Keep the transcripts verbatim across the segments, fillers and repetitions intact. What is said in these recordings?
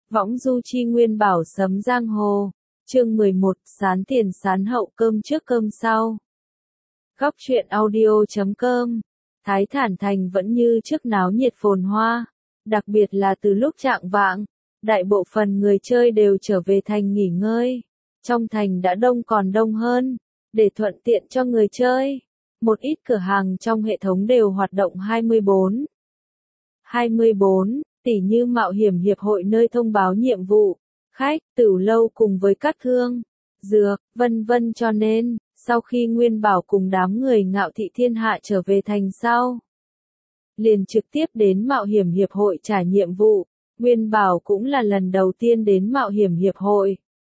Võng du chi Nguyên Bảo sấm giang hồ. Chương mười một, sán tiền sán hậu, cơm trước cơm sau. Góc truyện audio chấm com. Thái Thản Thành vẫn như trước náo nhiệt phồn hoa, đặc biệt là từ lúc chạng vạng, đại bộ phận người chơi đều trở về thành nghỉ ngơi. Trong thành đã đông còn đông hơn, để thuận tiện cho người chơi. Một ít cửa hàng trong hệ thống đều hoạt động hai mươi bốn hai mươi bốn, tỉ như mạo hiểm hiệp hội nơi thông báo nhiệm vụ, khách, tửu lâu cùng với các thương, dược, vân vân, cho nên, sau khi Nguyên Bảo cùng đám người Ngạo Thị Thiên Hạ trở về thành sau, liền trực tiếp đến mạo hiểm hiệp hội trả nhiệm vụ. Nguyên Bảo cũng là lần đầu tiên đến mạo hiểm hiệp hội,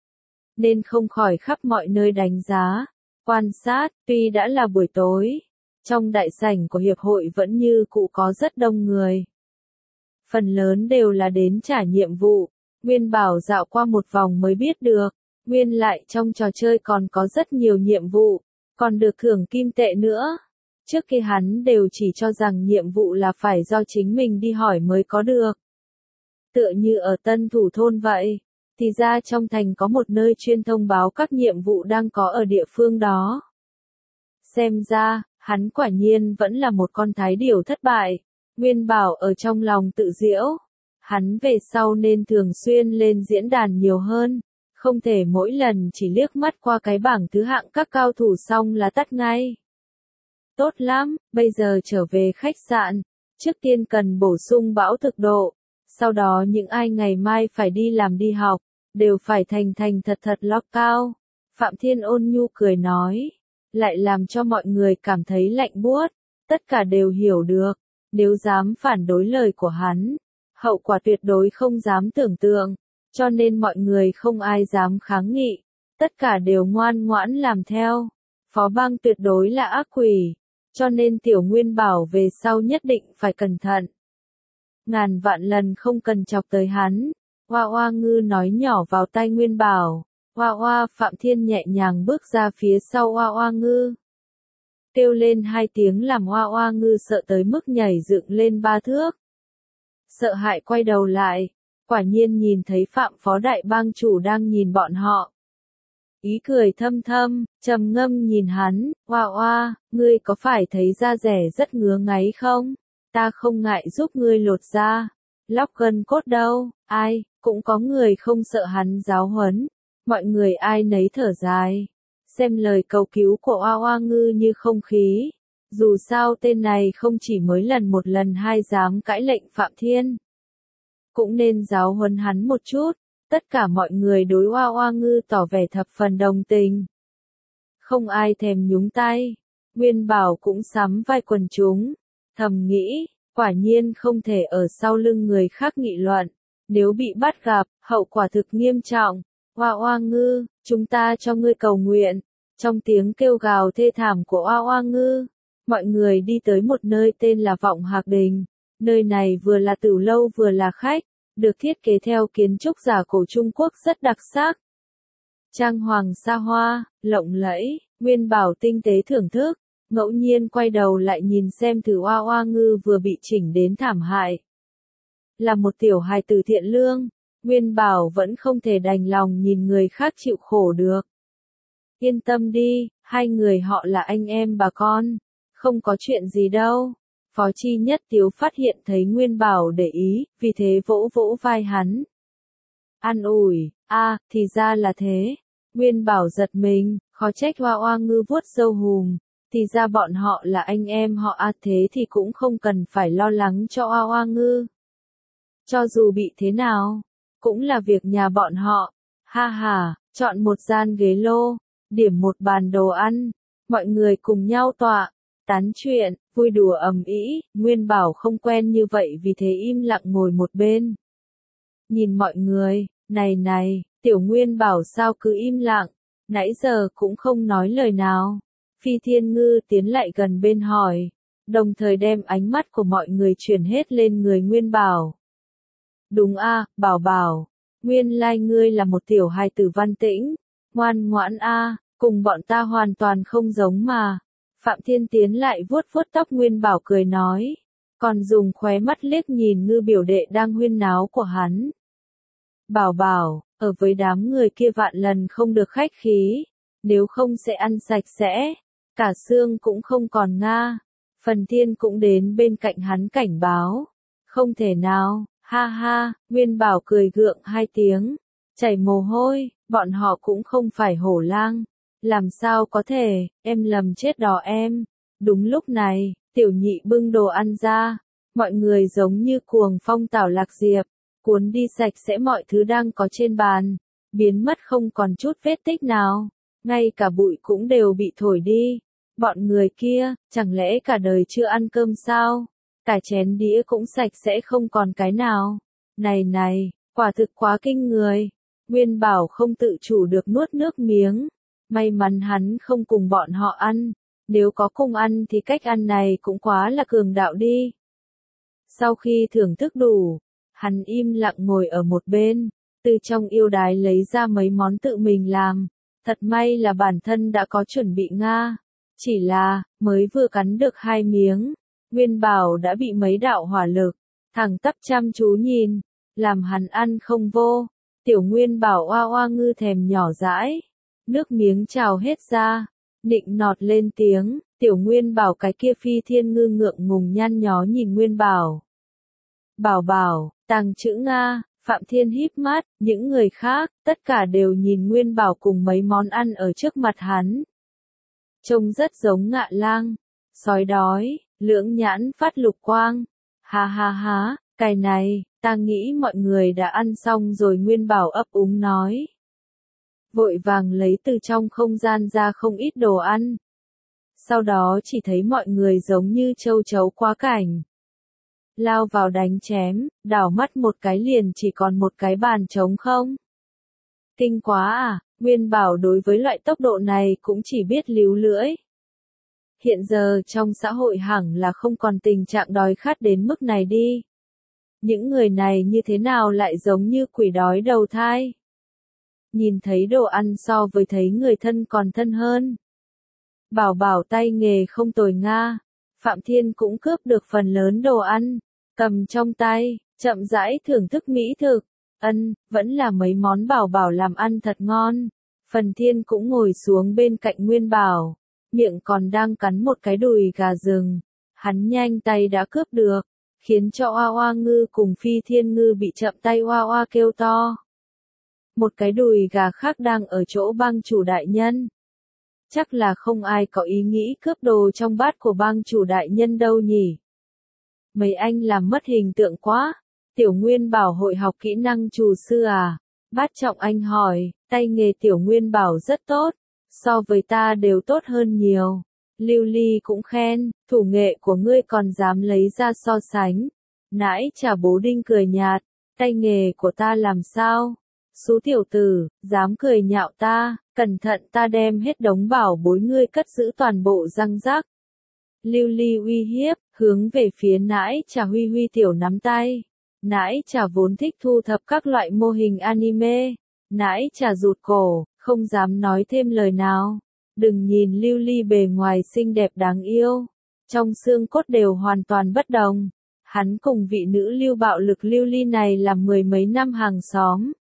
nên không khỏi khắp mọi nơi đánh giá, quan sát. Tuy đã là buổi tối, trong đại sảnh của hiệp hội vẫn như cũ có rất đông người. Phần lớn đều là đến trả nhiệm vụ. Nguyên Bảo dạo qua một vòng mới biết được, nguyên lại trong trò chơi còn có rất nhiều nhiệm vụ, còn được thưởng kim tệ nữa. Trước kia hắn đều chỉ cho rằng nhiệm vụ là phải do chính mình đi hỏi mới có được. Tựa như ở Tân Thủ Thôn vậy, thì ra trong thành có một nơi chuyên thông báo các nhiệm vụ đang có ở địa phương đó. Xem ra, hắn quả nhiên vẫn là một con thái điểu thất bại. Nguyên Bảo ở trong lòng tự giễu, hắn về sau nên thường xuyên lên diễn đàn nhiều hơn, không thể mỗi lần chỉ liếc mắt qua cái bảng thứ hạng các cao thủ xong là tắt ngay. Tốt lắm, bây giờ trở về khách sạn, trước tiên cần bổ sung bão thực độ, sau đó những ai ngày mai phải đi làm đi học, đều phải thành thành thật thật lót cao. Phạm Thiên ôn nhu cười nói, lại làm cho mọi người cảm thấy lạnh buốt, tất cả đều hiểu được. Nếu dám phản đối lời của hắn, hậu quả tuyệt đối không dám tưởng tượng, cho nên mọi người không ai dám kháng nghị, tất cả đều ngoan ngoãn làm theo. Phó Bang tuyệt đối là ác quỷ, cho nên Tiểu Nguyên Bảo về sau nhất định phải cẩn thận. Ngàn vạn lần không cần chọc tới hắn. Oa Oa Ngư nói nhỏ vào tai Nguyên Bảo. Oa Oa. Phạm Thiên nhẹ nhàng bước ra phía sau Oa Oa Ngư, kêu lên hai tiếng làm Oa Oa Ngư sợ tới mức nhảy dựng lên ba thước. Sợ hãi quay đầu lại, quả nhiên nhìn thấy Phạm Phó Đại Bang chủ đang nhìn bọn họ. Ý cười thâm thâm, trầm ngâm nhìn hắn. Oa Oa, ngươi có phải thấy da rẻ rất ngứa ngáy không? Ta không ngại giúp ngươi lột da, lóc gân cốt đâu. Ai, cũng có người không sợ hắn giáo huấn, mọi người ai nấy thở dài. Xem lời cầu cứu của Oa Oa Ngư như không khí. Dù sao tên này không chỉ mới lần một lần hai dám cãi lệnh Phạm Thiên, cũng nên giáo huấn hắn một chút. Tất cả mọi người đối Oa Oa Ngư tỏ vẻ thập phần đồng tình, không ai thèm nhúng tay. Nguyên Bảo cũng sắm vai quần chúng, thầm nghĩ, quả nhiên không thể ở sau lưng người khác nghị luận, nếu bị bắt gặp, hậu quả thực nghiêm trọng. Oa Oa Ngư, chúng ta cho ngươi cầu nguyện. Trong tiếng kêu gào thê thảm của Oa Oa Ngư, mọi người đi tới một nơi tên là Vọng Hạc Đình. Nơi này vừa là tửu lâu vừa là khách, được thiết kế theo kiến trúc giả cổ Trung Quốc rất đặc sắc. Trang hoàng xa hoa, lộng lẫy. Nguyên Bảo tinh tế thưởng thức, ngẫu nhiên quay đầu lại nhìn xem thử Oa Oa Ngư vừa bị chỉnh đến thảm hại. Là một tiểu hài tử thiện lương, Nguyên Bảo vẫn không thể đành lòng nhìn người khác chịu khổ được. Yên tâm đi, hai người họ là anh em bà con, không có chuyện gì đâu. Phó Chi Nhất Tiếu phát hiện thấy Nguyên Bảo để ý, vì thế vỗ vỗ vai hắn. An ủi, a, à, thì ra là thế. Nguyên Bảo giật mình, khó trách Oa Oa Ngư vuốt râu hùm, thì ra bọn họ là anh em họ a, à, thế thì cũng không cần phải lo lắng cho Oa Oa Ngư. Cho dù bị thế nào, cũng là việc nhà bọn họ. Ha ha, chọn một gian ghế lô, điểm một bàn đồ ăn, mọi người cùng nhau tọa, tán chuyện, vui đùa ầm ĩ. Nguyên Bảo không quen như vậy vì thế im lặng ngồi một bên. Nhìn mọi người, này này, Tiểu Nguyên Bảo sao cứ im lặng, nãy giờ cũng không nói lời nào. Phi Thiên Ngư tiến lại gần bên hỏi, đồng thời đem ánh mắt của mọi người chuyển hết lên người Nguyên Bảo. Đúng a, à, Bảo Bảo, nguyên lai ngươi là một tiểu hài tử văn tĩnh, ngoan ngoãn a, à, cùng bọn ta hoàn toàn không giống mà. Phạm Thiên tiến lại vuốt vuốt tóc Nguyên Bảo cười nói, còn dùng khóe mắt liếc nhìn Ngư biểu đệ đang huyên náo của hắn. Bảo bảo, ở với đám người kia vạn lần không được khách khí, nếu không sẽ ăn sạch sẽ, cả xương cũng không còn nga. Phần Thiên cũng đến bên cạnh hắn cảnh báo, không thể nào, ha ha, Nguyên Bảo cười gượng hai tiếng, chảy mồ hôi, bọn họ cũng không phải hổ lang, làm sao có thể, em lầm chết đó em. Đúng lúc này, tiểu nhị bưng đồ ăn ra, mọi người giống như cuồng phong tảo lạc diệp, cuốn đi sạch sẽ mọi thứ đang có trên bàn, biến mất không còn chút vết tích nào, ngay cả bụi cũng đều bị thổi đi. Bọn người kia, chẳng lẽ cả đời chưa ăn cơm sao? Cả chén đĩa cũng sạch sẽ không còn cái nào. Này này, quả thực quá kinh người. Nguyên Bảo không tự chủ được nuốt nước miếng. May mắn hắn không cùng bọn họ ăn. Nếu có cùng ăn thì cách ăn này cũng quá là cường đạo đi. Sau khi thưởng thức đủ, hắn im lặng ngồi ở một bên, từ trong yêu đái lấy ra mấy món tự mình làm. Thật may là bản thân đã có chuẩn bị nga. Chỉ là, mới vừa cắn được hai miếng, Nguyên Bảo đã bị mấy đạo hỏa lực, thẳng tắp chăm chú nhìn, làm hắn ăn không vô. Tiểu Nguyên Bảo oa oa ngư thèm nhỏ dãi, nước miếng trào hết ra, nịnh nọt lên tiếng, Tiểu Nguyên Bảo cái kia Phi Thiên Ngư ngượng ngùng nhăn nhó nhìn Nguyên Bảo. Bảo bảo, tàng chữ Nga, Phạm Thiên híp mắt, những người khác, tất cả đều nhìn Nguyên Bảo cùng mấy món ăn ở trước mặt hắn. Trông rất giống ngạ lang, sói đói, lưỡng nhãn phát lục quang. Ha ha ha, cái này, ta nghĩ mọi người đã ăn xong rồi. Nguyên Bảo ấp úng nói. Vội vàng lấy từ trong không gian ra không ít đồ ăn. Sau đó chỉ thấy mọi người giống như châu chấu quá cảnh. Lao vào đánh chém, đảo mắt một cái liền chỉ còn một cái bàn trống không. Kinh quá à, Nguyên Bảo đối với loại tốc độ này cũng chỉ biết líu lưỡi. Hiện giờ trong xã hội hẳn là không còn tình trạng đói khát đến mức này đi. Những người này như thế nào lại giống như quỷ đói đầu thai. Nhìn thấy đồ ăn so với thấy người thân còn thân hơn. Bảo bảo tay nghề không tồi nga. Phạm Thiên cũng cướp được phần lớn đồ ăn, cầm trong tay, chậm rãi thưởng thức mỹ thực. Ân, vẫn là mấy món Bảo bảo làm ăn thật ngon. Phần Thiên cũng ngồi xuống bên cạnh Nguyên Bảo, miệng còn đang cắn một cái đùi gà rừng. Hắn nhanh tay đã cướp được, khiến cho Oa Oa Ngư cùng Phi Thiên Ngư bị chậm tay oa oa kêu to. Một cái đùi gà khác đang ở chỗ bang chủ đại nhân. Chắc là không ai có ý nghĩ cướp đồ trong bát của bang chủ đại nhân đâu nhỉ. Mấy anh làm mất hình tượng quá. Tiểu Nguyên Bảo hội học kỹ năng trù sư à? Bát Trọng Anh hỏi, tay nghề Tiểu Nguyên Bảo rất tốt, so với ta đều tốt hơn nhiều. Lưu Ly cũng khen, thủ nghệ của ngươi còn dám lấy ra so sánh. Nãi Trà Bố Đinh cười nhạt, tay nghề của ta làm sao? Xú tiểu tử, dám cười nhạo ta, cẩn thận ta đem hết đống bảo bối ngươi cất giữ toàn bộ răng rác. Lưu Ly uy hiếp, hướng về phía Nãi Trà huy huy tiểu nắm tay. Nãi Trà vốn thích thu thập các loại mô hình anime. Nãi Trà rụt cổ, không dám nói thêm lời nào. Đừng nhìn Lưu Ly bề ngoài xinh đẹp đáng yêu, trong xương cốt đều hoàn toàn bất đồng. Hắn cùng vị nữ lưu bạo lực Lưu Ly này làm mười mấy năm hàng xóm.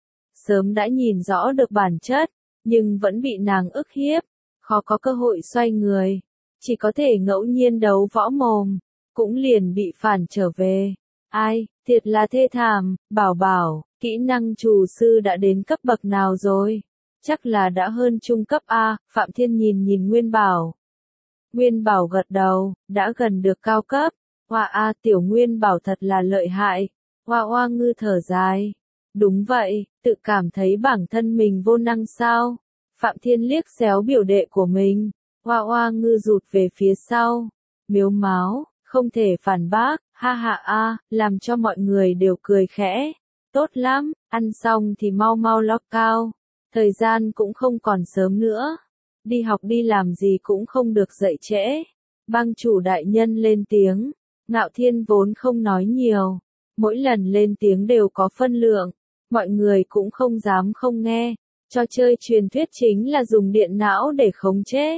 Sớm đã nhìn rõ được bản chất, nhưng vẫn bị nàng ức hiếp, khó có cơ hội xoay người. Chỉ có thể ngẫu nhiên đấu võ mồm, cũng liền bị phản trở về. Ai, thiệt là thê thảm. Bảo bảo, kỹ năng trù sư đã đến cấp bậc nào rồi? Chắc là đã hơn trung cấp A. Phạm Thiên nhìn nhìn Nguyên Bảo. Nguyên Bảo gật đầu, đã gần được cao cấp. Hoa A, tiểu Nguyên Bảo thật là lợi hại. Hoa Hoa Ngư thở dài. Đúng vậy, tự cảm thấy bản thân mình vô năng sao? Phạm Thiên liếc xéo biểu đệ của mình. Hoa Hoa Ngư rụt về phía sau, miếu máo, không thể phản bác. Ha ha a, làm cho mọi người đều cười khẽ. Tốt lắm, ăn xong thì mau mau log cao. Thời gian cũng không còn sớm nữa. Đi học đi làm gì cũng không được dậy trễ. Bang chủ đại nhân lên tiếng. Ngạo Thiên vốn không nói nhiều. Mỗi lần lên tiếng đều có phân lượng. Mọi người cũng không dám không nghe. Trò chơi truyền thuyết chính là dùng điện não để khống chế.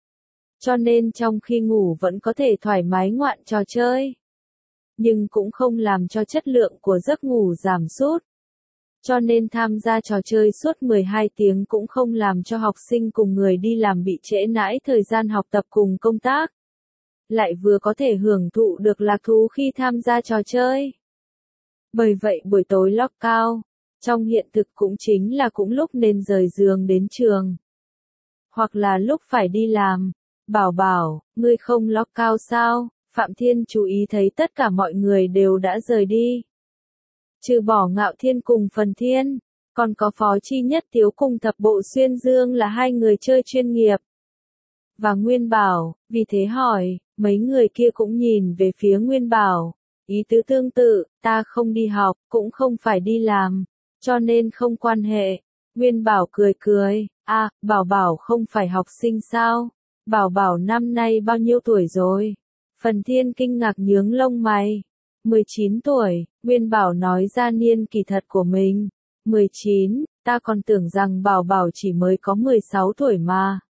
Cho nên trong khi ngủ vẫn có thể thoải mái ngoạn trò chơi. Nhưng cũng không làm cho chất lượng của giấc ngủ giảm sút. cho nên tham gia trò chơi suốt mười hai tiếng cũng không làm cho học sinh cùng người đi làm bị trễ nải thời gian học tập cùng công tác. Lại vừa có thể hưởng thụ được lạc thú khi tham gia trò chơi. Bởi vậy buổi tối lockout, trong hiện thực cũng chính là cũng lúc nên rời giường đến trường. Hoặc là lúc phải đi làm. Bảo bảo, ngươi không lockout sao? Phạm Thiên chú ý thấy tất cả mọi người đều đã rời đi. Trừ bỏ Ngạo Thiên cùng Phần Thiên, còn có Phó Chi Nhất Tiếu cùng Thập Bộ Xuyên Dương là hai người chơi chuyên nghiệp. Và Nguyên Bảo, vì thế hỏi, mấy người kia cũng nhìn về phía Nguyên Bảo. Ý tứ tương tự, ta không đi học, cũng không phải đi làm, cho nên không quan hệ. Nguyên Bảo cười cười, a, Bảo Bảo không phải học sinh sao? Bảo Bảo năm nay bao nhiêu tuổi rồi? Phần Thiên kinh ngạc nhướng lông mày. mười chín tuổi, Nguyên Bảo nói ra niên kỳ thật của mình. mười chín, ta còn tưởng rằng Bảo Bảo chỉ mới có mười sáu tuổi mà.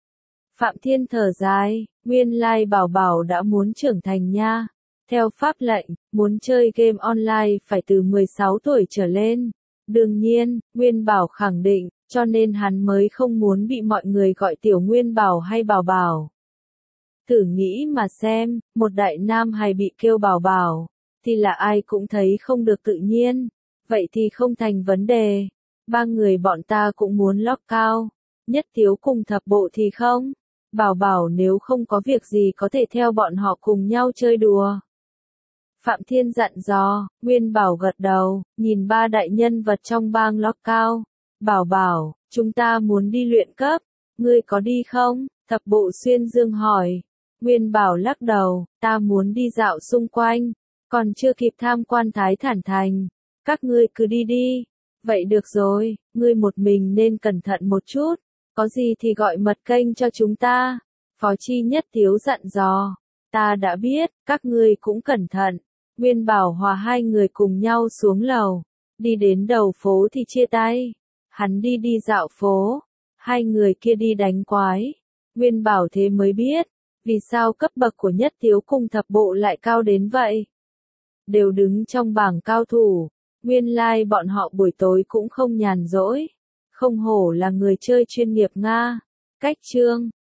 Phạm Thiên thở dài, nguyên lai Bảo Bảo đã muốn trưởng thành nha. Theo pháp lệnh, muốn chơi game online phải từ mười sáu tuổi trở lên. Đương nhiên, Nguyên Bảo khẳng định, cho nên hắn mới không muốn bị mọi người gọi tiểu Nguyên Bảo hay Bảo Bảo. Thử nghĩ mà xem, một đại nam hài bị kêu Bảo Bảo, thì là ai cũng thấy không được tự nhiên. Vậy thì không thành vấn đề. Ba người bọn ta cũng muốn lockout. Nhất Tiếu cùng Thập Bộ thì không. Bảo Bảo nếu không có việc gì có thể theo bọn họ cùng nhau chơi đùa. Phạm Thiên dặn dò, Nguyên Bảo gật đầu, nhìn ba đại nhân vật trong bang lockout. Bảo Bảo, chúng ta muốn đi luyện cấp, ngươi có đi không? Thập Bộ Xuyên Dương hỏi. Nguyên Bảo lắc đầu, ta muốn đi dạo xung quanh, còn chưa kịp tham quan Thái Thản Thành. Các ngươi cứ đi đi. Vậy được rồi, ngươi một mình nên cẩn thận một chút, có gì thì gọi mật kênh cho chúng ta. Phó Chi Nhất Tiếu dặn dò. Ta đã biết, các ngươi cũng cẩn thận. Nguyên Bảo hòa hai người cùng nhau xuống lầu. Đi đến đầu phố thì chia tay. Hắn đi đi dạo phố. Hai người kia đi đánh quái. Nguyên Bảo thế mới biết. Vì sao cấp bậc của Nhất Tiếu cùng Thập Bộ lại cao đến vậy? Đều đứng trong bảng cao thủ. Nguyên lai like bọn họ buổi tối cũng không nhàn rỗi. Không hổ là người chơi chuyên nghiệp Nga. Cách chương.